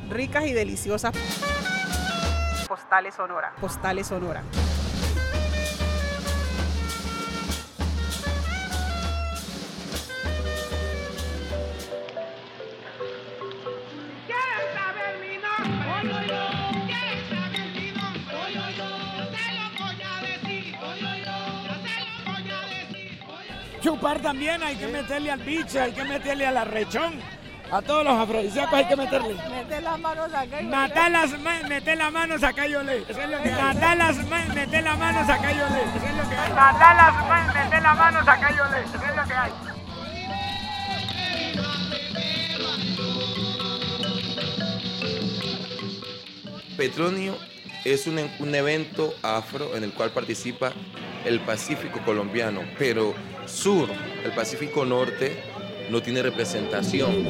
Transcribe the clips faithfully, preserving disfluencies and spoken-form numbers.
ricas y deliciosas. Postales Sonora. Postales Sonora. Chupar también, hay que meterle al bicho, hay que meterle al arrechón. A todos los afrodisíacos hay que meterle. Meter las manos acá y Matar las manos, meter las manos acá y olé. Eso es lo que hay. Matar las manos, meter las manos acá y olé. Eso es lo que hay. Matar las manos, meter las manos acá y olé. Eso es lo que hay. Petronio es un, un evento afro en el cual participa el Pacífico colombiano, pero sur, el Pacífico norte, no tiene representación.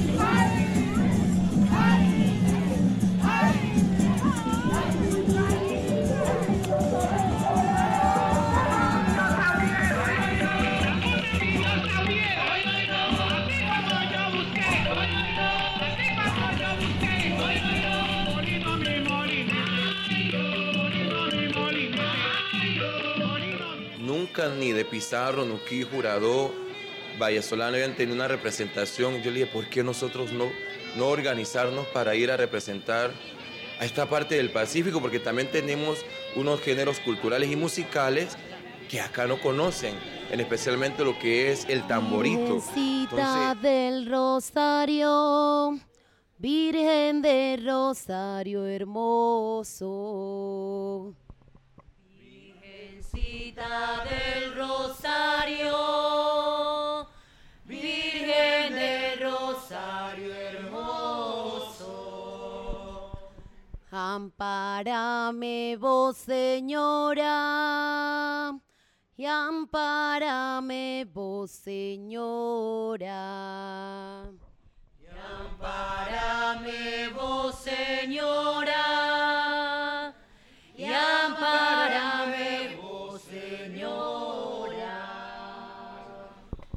Nunca ni de Pizarro, Nuquí, Jurado, Vallesolano habían tenido una representación. Yo le dije, ¿por qué nosotros no, no organizarnos para ir a representar a esta parte del Pacífico? Porque también tenemos unos géneros culturales y musicales que acá no conocen, en especialmente lo que es el tamborito. Virgencita Entonces, del Rosario, Virgen del Rosario hermoso. Virgencita del Rosario, Virgen del Rosario hermoso. Ampárame vos, Señora, y ampárame vos, Señora. Y ampárame vos, Señora, y ampárame vos, Señora.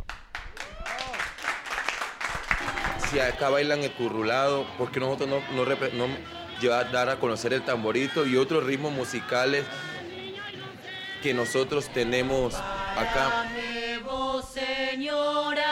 Si acá bailan el currulado, ¿por qué nosotros no, no, no llevar, dar a conocer el tamborito y otros ritmos musicales que nosotros tenemos acá? Ampárame vos, Señora.